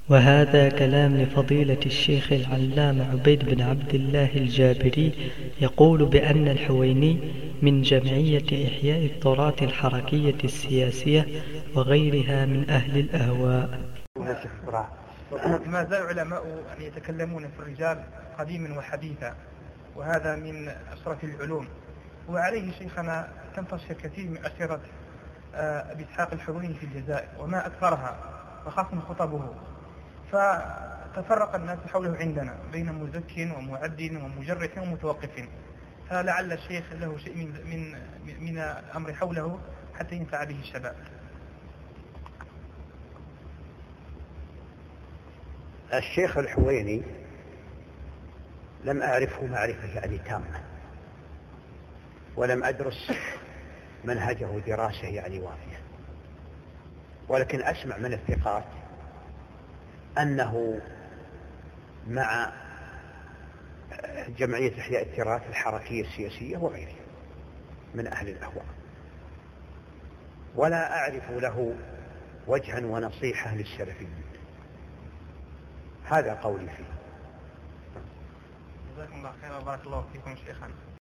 وهذا كلام لفضيلة الشيخ العلامة عبيد بن عبد الله الجابري، يقول بأن الحويني من جمعية إحياء التراث الحركية السياسية وغيرها من أهل الأهواء. ما زال علماء يتكلمون في الرجال قديما وحديثا، وهذا من أشرف العلوم. وعليه شيخنا تنتشر كثير من أسيرة أبي إسحاق الحويني في الجزائر وما أكثرها، وخاصة خطبه. فتفرق الناس حوله عندنا بين مزك ومعد ومجرح ومتوقف، فلعل الشيخ له شيء من الأمر حوله حتى ينفع به الشباب. الشيخ الحويني لم أعرفه معرفة يعني تامة، ولم أدرس منهجه دراسة يعني وافية، ولكن أسمع من الثقات أنه مع جمعية إحياء التراث الحركية السياسية وغيرها من أهل الأهواء، ولا أعرف له وجها ونصيحة للسلفيين. هذا قولي فيه. جزاكم الله خيرا وبارك الله فيكم شيخنا.